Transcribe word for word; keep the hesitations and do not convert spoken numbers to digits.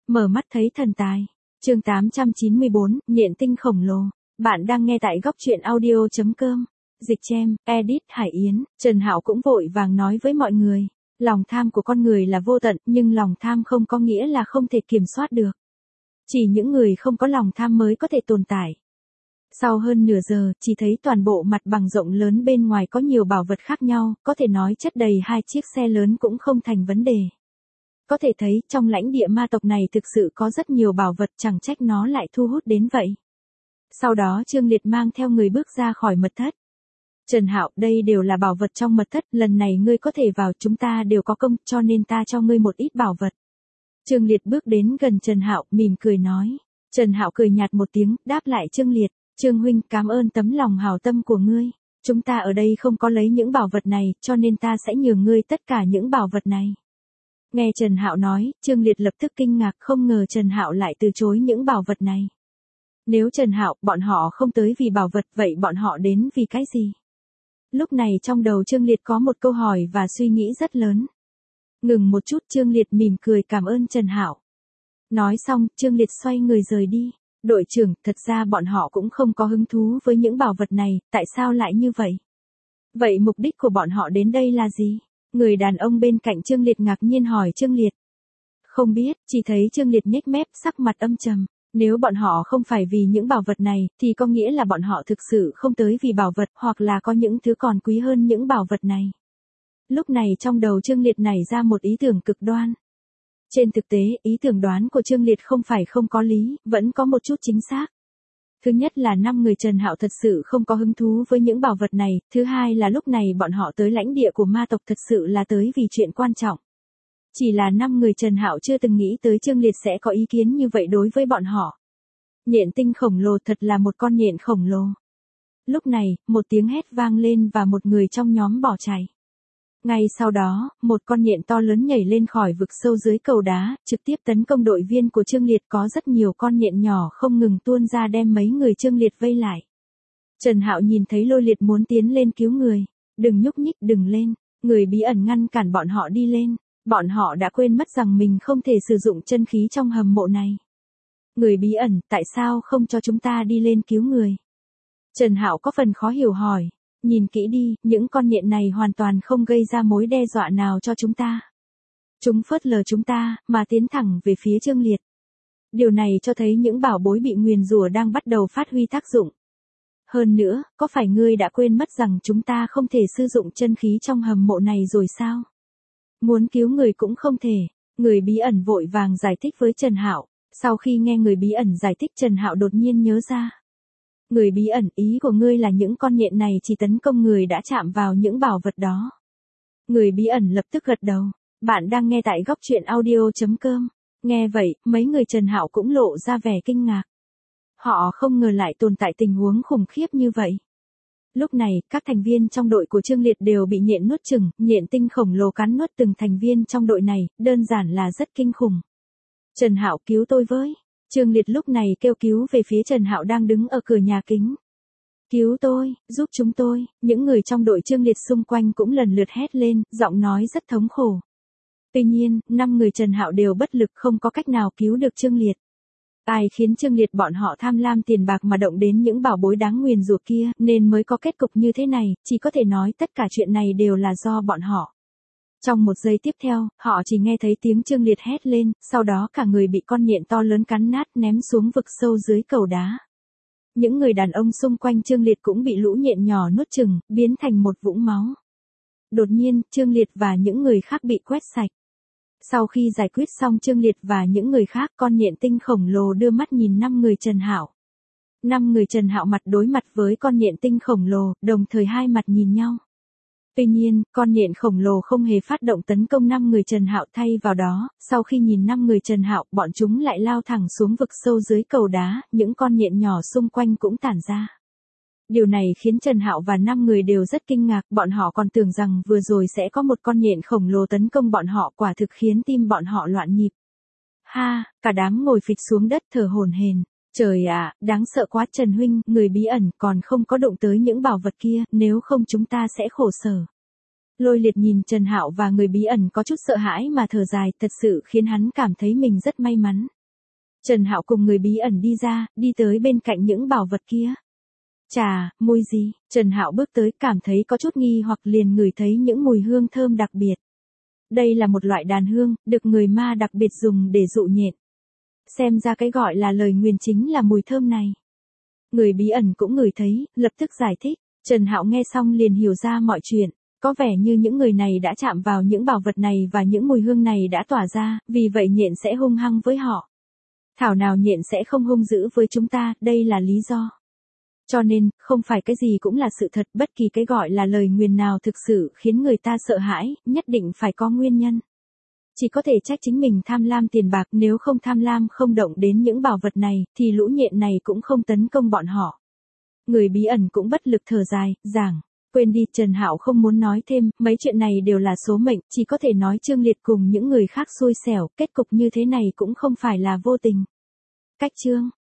Mở mắt thấy thần tài. Chương tám trăm chín mươi bốn, nhện tinh khổng lồ. Bạn đang nghe tại góc truyện audio chấm com. Dịch chem, edit Hải Yến. Trần Hạo cũng vội vàng nói với mọi người, lòng tham của con người là vô tận, nhưng lòng tham không có nghĩa là không thể kiểm soát được. Chỉ những người không có lòng tham mới có thể tồn tại. Sau hơn nửa giờ, chỉ thấy toàn bộ mặt bằng rộng lớn bên ngoài có nhiều bảo vật khác nhau, có thể nói chất đầy hai chiếc xe lớn cũng không thành vấn đề. Có thể thấy trong lãnh địa ma tộc này thực sự có rất nhiều bảo vật, chẳng trách nó lại thu hút đến vậy. Sau đó Trương Liệt mang theo người bước ra khỏi mật thất. Trần Hạo, đây đều là bảo vật trong mật thất, lần này ngươi có thể vào, chúng ta đều có công, cho nên ta cho ngươi một ít bảo vật. Trương Liệt bước đến gần Trần Hạo, mỉm cười nói. Trần Hạo cười nhạt một tiếng, đáp lại Trương Liệt, Trương huynh, cảm ơn tấm lòng hảo tâm của ngươi. Chúng ta ở đây không có lấy những bảo vật này, cho nên ta sẽ nhường ngươi tất cả những bảo vật này. Nghe Trần Hạo nói, Trương Liệt lập tức kinh ngạc, không ngờ Trần Hạo lại từ chối những bảo vật này. Nếu Trần Hạo, bọn họ không tới vì bảo vật, vậy bọn họ đến vì cái gì? Lúc này trong đầu Trương Liệt có một câu hỏi và suy nghĩ rất lớn. Ngừng một chút, Trương Liệt mỉm cười cảm ơn Trần Hạo. Nói xong, Trương Liệt xoay người rời đi. Đội trưởng, thật ra bọn họ cũng không có hứng thú với những bảo vật này, tại sao lại như vậy? Vậy mục đích của bọn họ đến đây là gì? Người đàn ông bên cạnh Trương Liệt ngạc nhiên hỏi Trương Liệt. Không biết, chỉ thấy Trương Liệt nhếch mép, sắc mặt âm trầm. Nếu bọn họ không phải vì những bảo vật này, thì có nghĩa là bọn họ thực sự không tới vì bảo vật, hoặc là có những thứ còn quý hơn những bảo vật này. Lúc này trong đầu Trương Liệt nảy ra một ý tưởng cực đoan. Trên thực tế, ý tưởng đoán của Trương Liệt không phải không có lý, vẫn có một chút chính xác. Thứ nhất là năm người Trần Hạo thật sự không có hứng thú với những bảo vật này, thứ hai là lúc này bọn họ tới lãnh địa của ma tộc thật sự là tới vì chuyện quan trọng. Chỉ là năm người Trần Hạo chưa từng nghĩ tới Trương Liệt sẽ có ý kiến như vậy đối với bọn họ. Nhện tinh khổng lồ thật là một con nhện khổng lồ. Lúc này, một tiếng hét vang lên và một người trong nhóm bỏ chạy. Ngay sau đó, một con nhện to lớn nhảy lên khỏi vực sâu dưới cầu đá, trực tiếp tấn công đội viên của Trương Liệt, có rất nhiều con nhện nhỏ không ngừng tuôn ra đem mấy người Trương Liệt vây lại. Trần Hạo nhìn thấy Lôi Liệt muốn tiến lên cứu người. Đừng nhúc nhích, đừng lên. Người bí ẩn ngăn cản bọn họ đi lên. Bọn họ đã quên mất rằng mình không thể sử dụng chân khí trong hầm mộ này. Người bí ẩn, tại sao không cho chúng ta đi lên cứu người? Trần Hạo có phần khó hiểu hỏi. Nhìn kỹ đi, những con nhện này hoàn toàn không gây ra mối đe dọa nào cho chúng ta. Chúng phớt lờ chúng ta, mà tiến thẳng về phía Trương Liệt. Điều này cho thấy những bảo bối bị nguyền rủa đang bắt đầu phát huy tác dụng. Hơn nữa, có phải ngươi đã quên mất rằng chúng ta không thể sử dụng chân khí trong hầm mộ này rồi sao? Muốn cứu người cũng không thể. Người bí ẩn vội vàng giải thích với Trần Hạo. Sau khi nghe người bí ẩn giải thích, Trần Hạo đột nhiên nhớ ra. Người bí ẩn, ý của ngươi là những con nhện này chỉ tấn công người đã chạm vào những bảo vật đó. Người bí ẩn lập tức gật đầu. Bạn đang nghe tại góc truyện audio chấm com. Nghe vậy, mấy người Trần Hạo cũng lộ ra vẻ kinh ngạc. Họ không ngờ lại tồn tại tình huống khủng khiếp như vậy. Lúc này, các thành viên trong đội của Trương Liệt đều bị nhện nuốt chửng, nhện tinh khổng lồ cắn nuốt từng thành viên trong đội này, đơn giản là rất kinh khủng. Trần Hạo, cứu tôi với. Trương Liệt lúc này kêu cứu về phía Trần Hạo đang đứng ở cửa nhà kính. Cứu tôi, giúp chúng tôi, những người trong đội Trương Liệt xung quanh cũng lần lượt hét lên, giọng nói rất thống khổ. Tuy nhiên, năm người Trần Hạo đều bất lực, không có cách nào cứu được Trương Liệt. Ai khiến Trương Liệt bọn họ tham lam tiền bạc mà động đến những bảo bối đáng nguyền rủa kia, nên mới có kết cục như thế này, chỉ có thể nói tất cả chuyện này đều là do bọn họ. Trong một giây tiếp theo, họ chỉ nghe thấy tiếng Trương Liệt hét lên, sau đó cả người bị con nhện to lớn cắn nát ném xuống vực sâu dưới cầu đá. Những người đàn ông xung quanh Trương Liệt cũng bị lũ nhện nhỏ nuốt chửng, biến thành một vũng máu. Đột nhiên, Trương Liệt và những người khác bị quét sạch. Sau khi giải quyết xong Trương Liệt và những người khác, con nhện tinh khổng lồ đưa mắt nhìn năm người Trần Hạo. Năm người Trần Hạo mặt đối mặt với con nhện tinh khổng lồ, đồng thời hai mặt nhìn nhau. Tuy nhiên, con nhện khổng lồ không hề phát động tấn công năm người Trần Hạo, thay vào đó, sau khi nhìn năm người Trần Hạo, bọn chúng lại lao thẳng xuống vực sâu dưới cầu đá, những con nhện nhỏ xung quanh cũng tản ra. Điều này khiến Trần Hạo và năm người đều rất kinh ngạc, bọn họ còn tưởng rằng vừa rồi sẽ có một con nhện khổng lồ tấn công bọn họ, quả thực khiến tim bọn họ loạn nhịp. Ha, cả đám ngồi phịch xuống đất thở hổn hển. Trời ạ, đáng sợ quá Trần huynh, người bí ẩn còn không có đụng tới những bảo vật kia, nếu không chúng ta sẽ khổ sở. Lôi Liệt nhìn Trần Hạo và người bí ẩn có chút sợ hãi mà thở dài, thật sự khiến hắn cảm thấy mình rất may mắn. Trần Hạo cùng người bí ẩn đi ra, đi tới bên cạnh những bảo vật kia. Chà, mùi gì? Trần Hạo bước tới, cảm thấy có chút nghi hoặc liền ngửi thấy những mùi hương thơm đặc biệt. Đây là một loại đàn hương, được người ma đặc biệt dùng để dụ nhện. Xem ra cái gọi là lời nguyền chính là mùi thơm này. Người bí ẩn cũng ngửi thấy, lập tức giải thích. Trần Hạo nghe xong liền hiểu ra mọi chuyện. Có vẻ như những người này đã chạm vào những bảo vật này và những mùi hương này đã tỏa ra, vì vậy nhện sẽ hung hăng với họ. Thảo nào nhện sẽ không hung dữ với chúng ta, đây là lý do. Cho nên, không phải cái gì cũng là sự thật, bất kỳ cái gọi là lời nguyền nào thực sự khiến người ta sợ hãi, nhất định phải có nguyên nhân. Chỉ có thể trách chính mình tham lam tiền bạc, nếu không tham lam không động đến những bảo vật này, thì lũ nhện này cũng không tấn công bọn họ. Người bí ẩn cũng bất lực thở dài, giảng. Quên đi, Trần Hạo không muốn nói thêm, mấy chuyện này đều là số mệnh, chỉ có thể nói Trương Liệt cùng những người khác xui xẻo, kết cục như thế này cũng không phải là vô tình. Cách chương